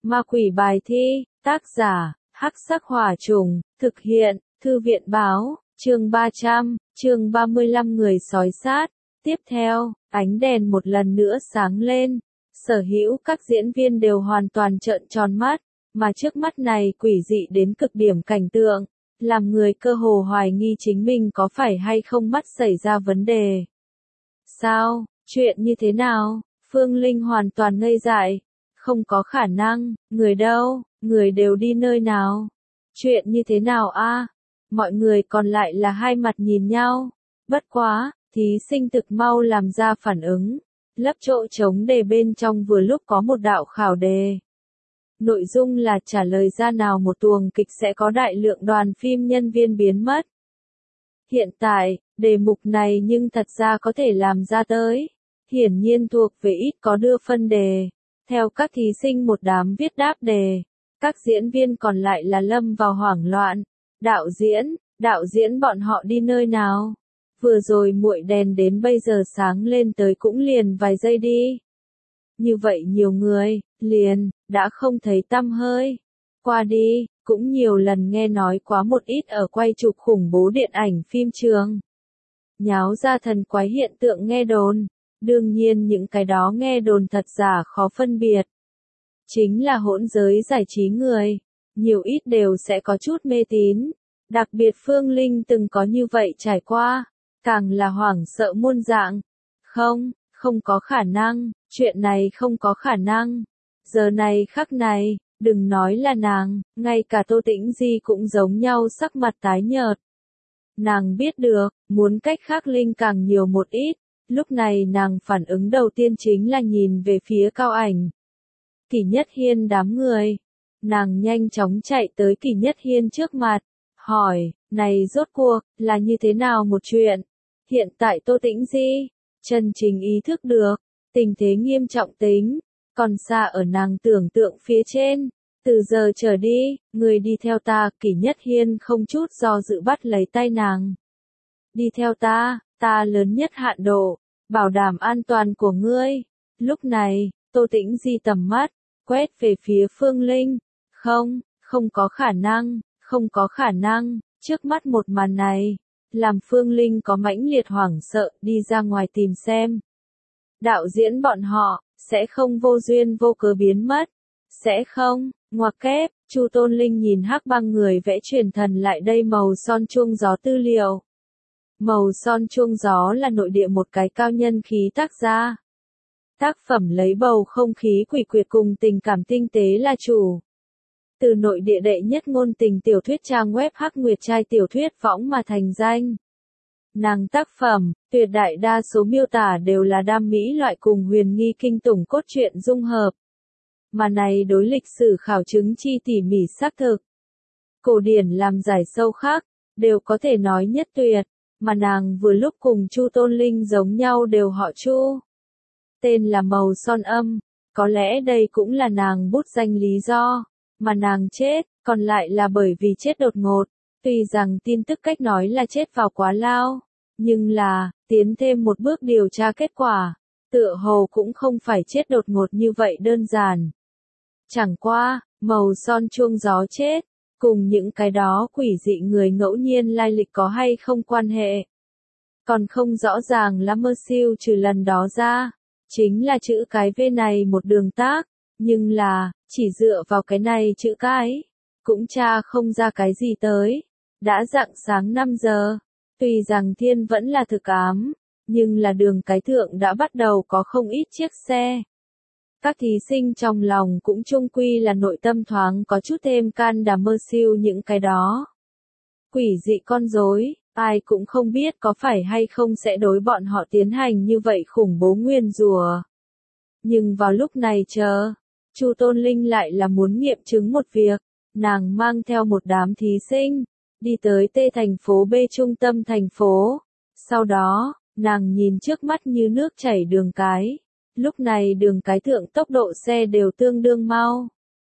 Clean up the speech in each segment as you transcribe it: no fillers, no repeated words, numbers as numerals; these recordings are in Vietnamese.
Ma quỷ bài thi, tác giả, Hắc Sắc Hỏa Trùng, thực hiện, Thư viện báo, chương 300, chương 35 người sói sát. Tiếp theo, ánh đèn một lần nữa sáng lên, sở hữu các diễn viên đều hoàn toàn trợn tròn mắt, mà trước mắt này quỷ dị đến cực điểm cảnh tượng, làm người cơ hồ hoài nghi chính mình có phải hay không mắt xảy ra vấn đề. Sao, chuyện như thế nào? Phương Linh hoàn toàn ngây dại. Không có khả năng, người đâu, người đều đi nơi nào? Chuyện như thế nào a? Mọi người còn lại là hai mặt nhìn nhau. Bất quá, thí sinh thực mau làm ra phản ứng. Lấp chỗ trống đề bên trong vừa lúc có một đạo khảo đề. Nội dung là trả lời ra nào một tuồng kịch sẽ có đại lượng đoàn phim nhân viên biến mất. Hiện tại, đề mục này nhưng thật ra có thể làm ra tới. Hiển nhiên thuộc về ít có đưa phân đề. Theo các thí sinh một đám viết đáp đề, các diễn viên còn lại là lâm vào hoảng loạn. Đạo diễn bọn họ đi nơi nào? Vừa rồi muội đèn đến bây giờ sáng lên tới cũng liền vài giây đi. Như vậy nhiều người, liền, đã không thấy tăm hơi. Qua đi, cũng nhiều lần nghe nói quá một ít ở quay chụp khủng bố điện ảnh phim trường. Nháo ra thần quái hiện tượng nghe đồn. Đương nhiên những cái đó nghe đồn thật giả khó phân biệt. Chính là hỗn giới giải trí người, nhiều ít đều sẽ có chút mê tín. Đặc biệt Phương Linh từng có như vậy trải qua, càng là hoảng sợ muôn dạng. Không có khả năng, chuyện này không có khả năng. Giờ này khắc này, đừng nói là nàng, ngay cả Tô Tĩnh Di cũng giống nhau sắc mặt tái nhợt. Nàng biết được, muốn cách khác Linh càng nhiều một ít. Lúc này nàng phản ứng đầu tiên chính là nhìn về phía Cao Ảnh. Kỷ Nhất Hiên đám người. Nàng nhanh chóng chạy tới Kỷ Nhất Hiên trước mặt, hỏi, này rốt cuộc, là như thế nào một chuyện? Hiện tại Tô Tĩnh Di, chân chính ý thức được, tình thế nghiêm trọng tính, còn xa ở nàng tưởng tượng phía trên. Từ giờ trở đi, người đi theo ta, Kỷ Nhất Hiên không chút do dự bắt lấy tay nàng. Đi theo ta lớn nhất hạn độ, bảo đảm an toàn của ngươi. Lúc này, Tô Tĩnh Di tầm mắt, quét về phía Phương Linh. Không có khả năng, trước mắt một màn này, làm Phương Linh có mãnh liệt hoảng sợ đi ra ngoài tìm xem. Đạo diễn bọn họ, sẽ không vô duyên vô cớ biến mất. Sẽ không, ngoặc kép, Chu Tôn Linh nhìn Hắc Băng người vẽ truyền thần lại đây màu son chuông gió tư liệu. Màu son chuông gió là nội địa một cái cao nhân khí tác gia. Tác phẩm lấy bầu không khí quỷ quyệt cùng tình cảm tinh tế là chủ. Từ nội địa đệ nhất ngôn tình tiểu thuyết trang web Hắc Nguyệt Trai tiểu thuyết võng mà thành danh. Nàng tác phẩm, tuyệt đại đa số miêu tả đều là đam mỹ loại cùng huyền nghi kinh tủng cốt truyện dung hợp. Mà này đối lịch sử khảo chứng chi tỉ mỉ xác thực. Cổ điển làm giải sâu khác, đều có thể nói nhất tuyệt. Mà nàng vừa lúc cùng Chu Tôn Linh giống nhau đều họ Chu. Tên là màu son âm, có lẽ đây cũng là nàng bút danh lý do, mà nàng chết, còn lại là bởi vì chết đột ngột. Tuy rằng tin tức cách nói là chết vào quá lao, nhưng là, tiến thêm một bước điều tra kết quả, tựa hồ cũng không phải chết đột ngột như vậy đơn giản. Chẳng qua, màu son chuông gió chết, cùng những cái đó quỷ dị người ngẫu nhiên lai lịch có hay không quan hệ. Còn không rõ ràng là mơ siêu trừ lần đó ra, chính là chữ cái V này một đường tác, nhưng là, chỉ dựa vào cái này chữ cái, cũng tra không ra cái gì tới. Đã rạng sáng 5 giờ, tuy rằng thiên vẫn là thực ám, nhưng là đường cái thượng đã bắt đầu có không ít chiếc xe. Các thí sinh trong lòng cũng chung quy là nội tâm thoáng có chút thêm can đảm mơ siêu những cái đó. Quỷ dị con rối, ai cũng không biết có phải hay không sẽ đối bọn họ tiến hành như vậy khủng bố nguyền rủa. Nhưng vào lúc này Chu Tôn Linh lại là muốn nghiệm chứng một việc, nàng mang theo một đám thí sinh, đi tới T thành phố B trung tâm thành phố. Sau đó, nàng nhìn trước mắt như nước chảy đường cái. Lúc này đường cái thượng tốc độ xe đều tương đương mau.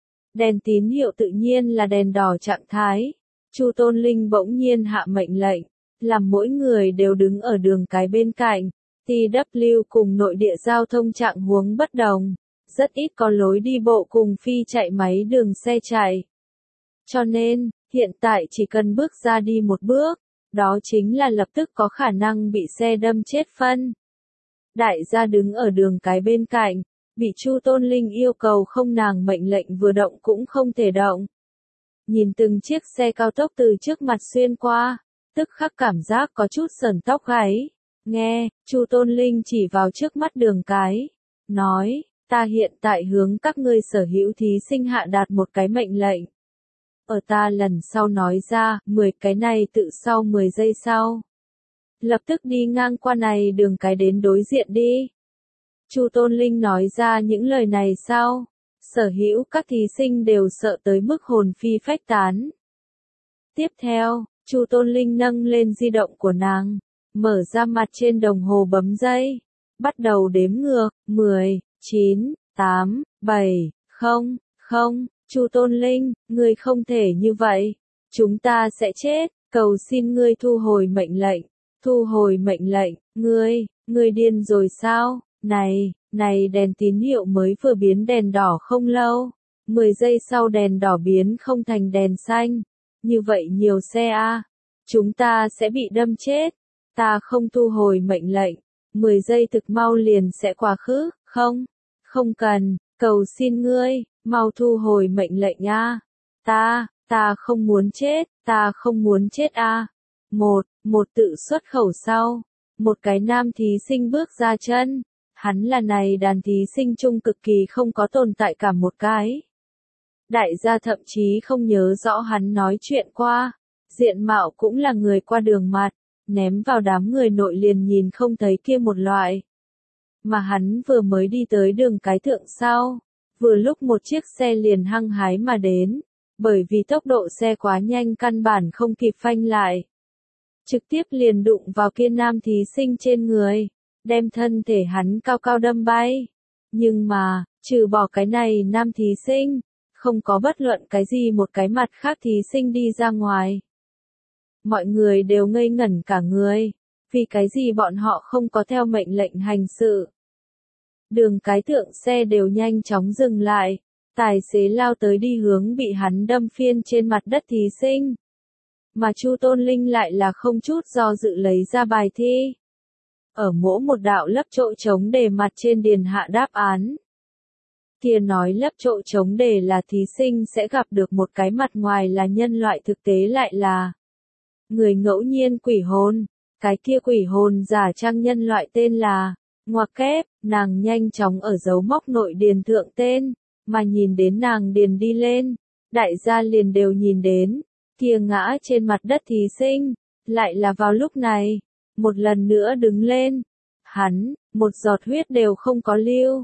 Đèn tín hiệu tự nhiên là đèn đỏ trạng thái. Chu Tôn Linh bỗng nhiên hạ mệnh lệnh, làm mỗi người đều đứng ở đường cái bên cạnh. TW cùng nội địa giao thông trạng huống bất đồng. rất ít có lối đi bộ cùng phi chạy máy đường xe chạy. Cho nên, hiện tại chỉ cần bước ra đi một bước, đó chính là lập tức có khả năng bị xe đâm chết phân. Đại gia đứng ở đường cái bên cạnh, bị Chu Tôn Linh yêu cầu không nàng mệnh lệnh vừa động cũng không thể động. Nhìn từng chiếc xe cao tốc từ trước mặt xuyên qua, tức khắc cảm giác có chút sởn tóc gáy. Nghe, Chu Tôn Linh chỉ vào trước mắt đường cái, nói, ta hiện tại hướng các ngươi sở hữu thí sinh hạ đạt một cái mệnh lệnh. Ở ta lần sau nói ra, 10 cái này tự sau 10 giây sau. Lập tức đi ngang qua này đường cái đến đối diện đi. Chu Tôn Linh nói ra những lời này sau, sở hữu các thí sinh đều sợ tới mức hồn phi phách tán. Tiếp theo, Chu Tôn Linh nâng lên di động của nàng, mở ra mặt trên đồng hồ bấm giây, bắt đầu đếm ngược, 10, 9, 8, 7, 0, 0, Chu Tôn Linh, ngươi không thể như vậy, chúng ta sẽ chết, cầu xin ngươi thu hồi mệnh lệnh, thu hồi mệnh lệnh, ngươi điên rồi sao, này đèn tín hiệu mới vừa biến đèn đỏ không lâu, 10 giây sau đèn đỏ biến không thành đèn xanh, như vậy nhiều xe chúng ta sẽ bị đâm chết, ta không thu hồi mệnh lệnh, 10 giây thực mau liền sẽ quá khứ, không cần, cầu xin ngươi, mau thu hồi mệnh lệnh ta không muốn chết, ta không muốn chết Một tự xuất khẩu sau, một cái nam thí sinh bước ra chân, hắn là này đàn thí sinh chung cực kỳ không có tồn tại cả một cái. Đại gia thậm chí không nhớ rõ hắn nói chuyện qua, diện mạo cũng là người qua đường mặt, ném vào đám người nội liền nhìn không thấy kia một loại. Mà hắn vừa mới đi tới đường cái thượng sau, vừa lúc một chiếc xe liền hăng hái mà đến, bởi vì tốc độ xe quá nhanh căn bản không kịp phanh lại. Trực tiếp liền đụng vào kia nam thí sinh trên người, đem thân thể hắn cao cao đâm bay. Nhưng mà, trừ bỏ cái này nam thí sinh, không có bất luận cái gì một cái mặt khác thí sinh đi ra ngoài. Mọi người đều ngây ngẩn cả người, vì cái gì bọn họ không có theo mệnh lệnh hành sự. Đường cái thượng xe đều nhanh chóng dừng lại, tài xế lao tới đi hướng bị hắn đâm phiên trên mặt đất thí sinh. Mà Chu Tôn Linh lại là không chút do dự lấy ra bài thi. Ở mỗi một đạo lấp chỗ trống đề mặt trên điền hạ đáp án. Kia nói lấp chỗ trống đề là thí sinh sẽ gặp được một cái mặt ngoài là nhân loại thực tế lại là người ngẫu nhiên quỷ hồn. Cái kia quỷ hồn giả trang nhân loại tên là ngoặc kép, nàng nhanh chóng ở dấu mốc nội điền thượng tên, mà nhìn đến nàng điền đi lên, đại gia liền đều nhìn đến, kia ngã trên mặt đất thí sinh, lại là vào lúc này, một lần nữa đứng lên, hắn, một giọt huyết đều không có lưu,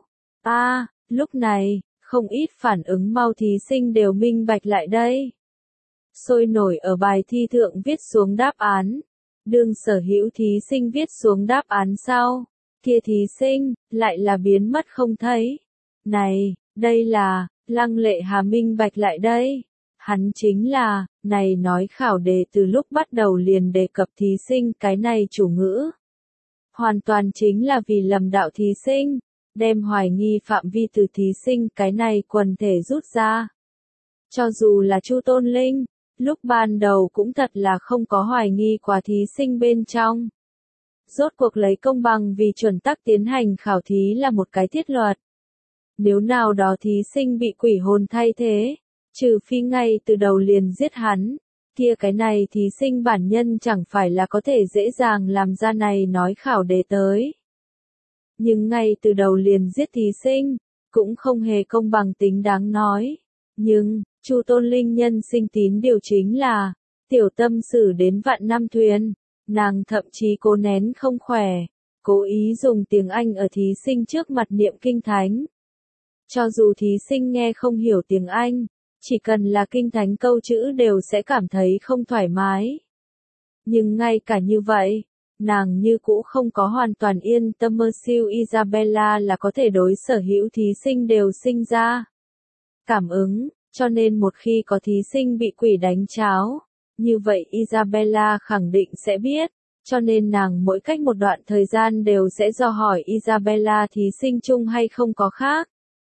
lúc này, không ít phản ứng mau thí sinh đều minh bạch lại đây. Sôi nổi ở bài thi thượng viết xuống đáp án, đương sở hữu thí sinh viết xuống đáp án sau, kia thí sinh, lại là biến mất không thấy. Này, đây là, Lăng Lệ Hà minh bạch lại đây. Hắn chính là, này nói khảo đề từ lúc bắt đầu liền đề cập thí sinh cái này chủ ngữ. Hoàn toàn chính là vì lầm đạo thí sinh, đem hoài nghi phạm vi từ thí sinh cái này quần thể rút ra. Cho dù là Chu Tôn Linh, lúc ban đầu cũng thật là không có hoài nghi qua thí sinh bên trong. Rốt cuộc lấy công bằng vì chuẩn tắc tiến hành khảo thí là một cái thiết luật. Nếu nào đó thí sinh bị quỷ hồn thay thế, trừ phi ngay từ đầu liền giết hắn, kia cái này thí sinh bản nhân chẳng phải là có thể dễ dàng làm ra này nói khảo đề tới. Nhưng ngay từ đầu liền giết thí sinh, cũng không hề công bằng tính đáng nói. Nhưng, Chu Tôn Linh nhân sinh tín điều chính là, tiểu tâm xử đến vạn năm thuyền, nàng thậm chí cố nén không khỏe, cố ý dùng tiếng Anh ở thí sinh trước mặt niệm kinh thánh. Cho dù thí sinh nghe không hiểu tiếng Anh, chỉ cần là kinh thánh câu chữ đều sẽ cảm thấy không thoải mái. Nhưng ngay cả như vậy, nàng như cũ không có hoàn toàn yên tâm. Merciu Isabella là có thể đối sở hữu thí sinh đều sinh ra cảm ứng, cho nên một khi có thí sinh bị quỷ đánh cháo, như vậy Isabella khẳng định sẽ biết, cho nên nàng mỗi cách một đoạn thời gian đều sẽ dò hỏi Isabella thí sinh chung hay không có khác.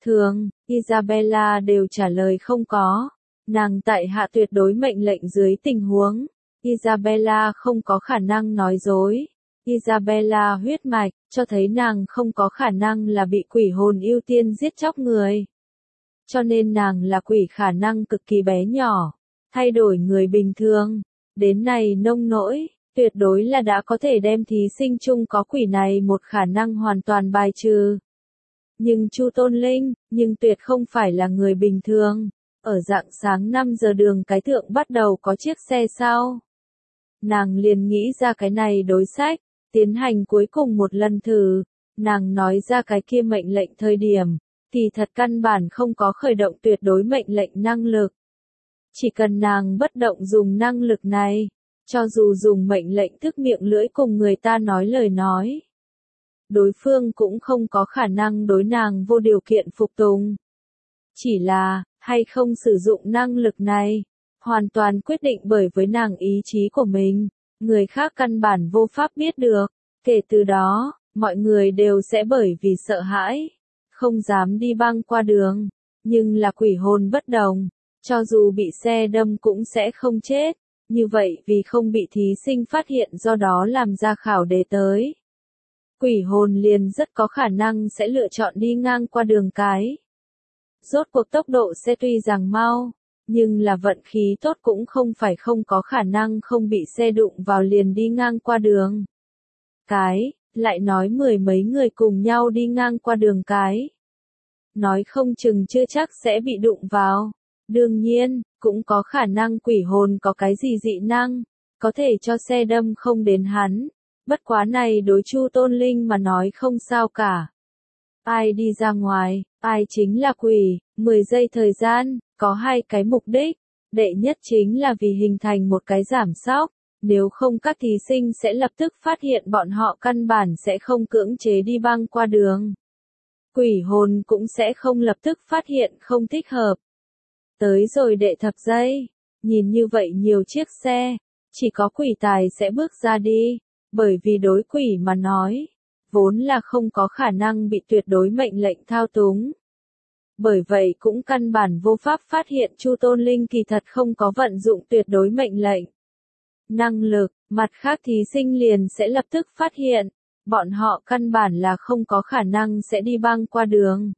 thường, Isabella đều trả lời không có. Nàng tại hạ tuyệt đối mệnh lệnh dưới tình huống. Isabella không có khả năng nói dối. Isabella huyết mạch, cho thấy nàng không có khả năng là bị quỷ hồn ưu tiên giết chóc người. Cho nên nàng là quỷ khả năng cực kỳ bé nhỏ, thay đổi người bình thường. Đến này nông nỗi, tuyệt đối là đã có thể đem thí sinh chung có quỷ này một khả năng hoàn toàn bài trừ. Nhưng Chu Tôn Linh, nhưng tuyệt không phải là người bình thường. Ở rạng sáng 5 giờ đường cái thượng bắt đầu có chiếc xe sau. Nàng liền nghĩ ra cái này đối sách, tiến hành cuối cùng một lần thử. Nàng nói ra cái kia mệnh lệnh thời điểm, thì thật căn bản không có khởi động tuyệt đối mệnh lệnh năng lực. Chỉ cần nàng bất động dùng năng lực này, cho dù dùng mệnh lệnh thức miệng lưỡi cùng người ta nói lời nói, đối phương cũng không có khả năng đối nàng vô điều kiện phục tùng. Chỉ là, hay không sử dụng năng lực này, hoàn toàn quyết định bởi với nàng ý chí của mình, người khác căn bản vô pháp biết được. Kể từ đó, mọi người đều sẽ bởi vì sợ hãi, không dám đi băng qua đường. Nhưng là quỷ hồn bất đồng, cho dù bị xe đâm cũng sẽ không chết. Như vậy vì không bị thí sinh phát hiện do đó làm ra khảo đề tới. Quỷ hồn liền rất có khả năng sẽ lựa chọn đi ngang qua đường cái. Rốt cuộc tốc độ xe tuy rằng mau, nhưng là vận khí tốt cũng không phải không có khả năng không bị xe đụng vào liền đi ngang qua đường cái, lại nói mười mấy người cùng nhau đi ngang qua đường cái. Nói không chừng chưa chắc sẽ bị đụng vào. Đương nhiên, cũng có khả năng quỷ hồn có cái gì dị năng, có thể cho xe đâm không đến hắn. Bất quá này đối Chu Tôn Linh mà nói không sao cả. Ai đi ra ngoài, ai chính là quỷ, 10 giây thời gian, có hai cái mục đích. Đệ nhất chính là vì hình thành một cái giảm sóc, nếu không các thí sinh sẽ lập tức phát hiện bọn họ căn bản sẽ không cưỡng chế đi băng qua đường. Quỷ hồn cũng sẽ không lập tức phát hiện không thích hợp. Tới rồi đệ thập giây, nhìn như vậy nhiều chiếc xe, chỉ có quỷ tài sẽ bước ra đi, bởi vì đối quỷ mà nói, vốn là không có khả năng bị tuyệt đối mệnh lệnh thao túng. Bởi vậy cũng căn bản vô pháp phát hiện Chu Tôn Linh kỳ thật không có vận dụng tuyệt đối mệnh lệnh. Năng lực, mặt khác thí sinh liền sẽ lập tức phát hiện, bọn họ căn bản là không có khả năng sẽ đi băng qua đường.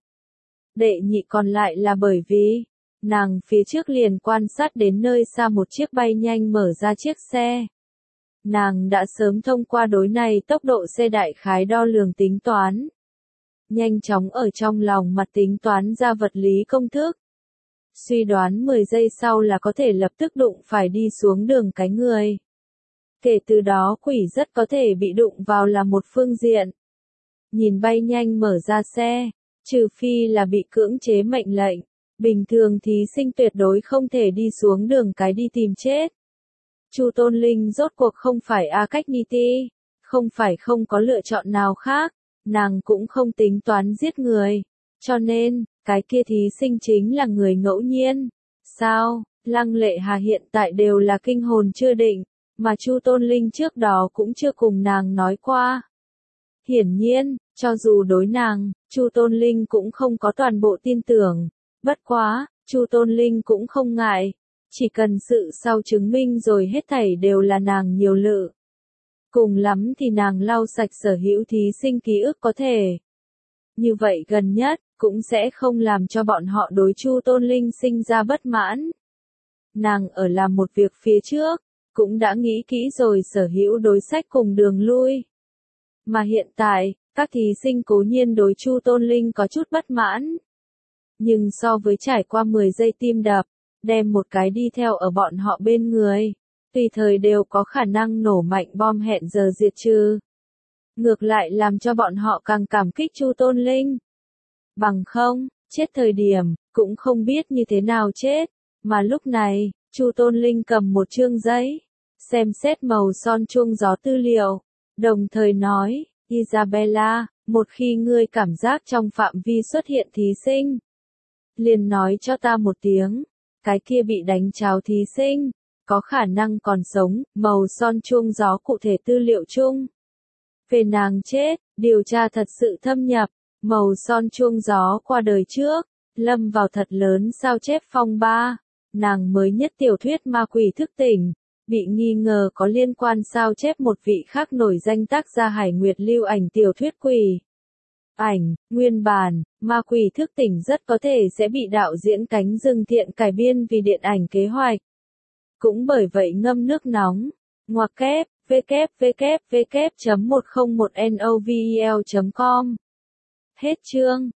Đệ nhị còn lại là bởi vì, nàng phía trước liền quan sát đến nơi xa một chiếc bay nhanh mở ra chiếc xe. Nàng đã sớm thông qua đối này tốc độ xe đại khái đo lường tính toán. Nhanh chóng ở trong lòng mặt tính toán ra vật lý công thức. Suy đoán 10 giây sau là có thể lập tức đụng phải đi xuống đường cái người. Kể từ đó quỷ rất có thể bị đụng vào là một phương diện. Nhìn bay nhanh mở ra xe, trừ phi là bị cưỡng chế mệnh lệnh, bình thường thí sinh tuyệt đối không thể đi xuống đường cái đi tìm chết. Chu Tôn Linh rốt cuộc không phải Agniti, không phải không có lựa chọn nào khác, nàng cũng không tính toán giết người, cho nên, cái kia thí sinh chính là người ngẫu nhiên. Sao, Lăng Lệ Hà hiện tại đều là kinh hồn chưa định, mà Chu Tôn Linh trước đó cũng chưa cùng nàng nói qua. Hiển nhiên, cho dù đối nàng, Chu Tôn Linh cũng không có toàn bộ tin tưởng, bất quá, Chu Tôn Linh cũng không ngại, chỉ cần sự sau chứng minh rồi hết thảy đều là nàng nhiều lự. Cùng lắm thì nàng lau sạch sở hữu thí sinh ký ức có thể. Như vậy gần nhất, cũng sẽ không làm cho bọn họ đối Chu Tôn Linh sinh ra bất mãn. Nàng ở làm một việc phía trước, cũng đã nghĩ kỹ rồi sở hữu đối sách cùng đường lui. Mà hiện tại, các thí sinh cố nhiên đối Chu Tôn Linh có chút bất mãn. Nhưng so với trải qua 10 giây tim đập, đem một cái đi theo ở bọn họ bên người, tùy thời đều có khả năng nổ mạnh bom hẹn giờ diệt trừ. Ngược lại làm cho bọn họ càng cảm kích Chu Tôn Linh. Bằng không, chết thời điểm, cũng không biết như thế nào chết. Mà lúc này, Chu Tôn Linh cầm một chương giấy, xem xét màu son chuông gió tư liệu, đồng thời nói, Isabella, một khi ngươi cảm giác trong phạm vi xuất hiện thí sinh, liền nói cho ta một tiếng, cái kia bị đánh tráo thí sinh, có khả năng còn sống, màu son chuông gió cụ thể tư liệu chung. Về nàng chết, điều tra thật sự thâm nhập, Màu son chuông gió qua đời trước, lâm vào thật lớn sao chép phong ba. Nàng mới nhất tiểu thuyết Ma Quỷ Thức Tỉnh, bị nghi ngờ có liên quan sao chép một vị khác nổi danh tác gia Hải Nguyệt lưu ảnh tiểu thuyết Quỷ Ảnh. Nguyên bản, Ma Quỷ Thức Tỉnh rất có thể sẽ bị đạo diễn Cánh Rừng Thiện cải biên vì điện ảnh kế hoạch. Cũng bởi vậy ngâm nước nóng. Ngoặc kép, www.101novel.com. Hết chương.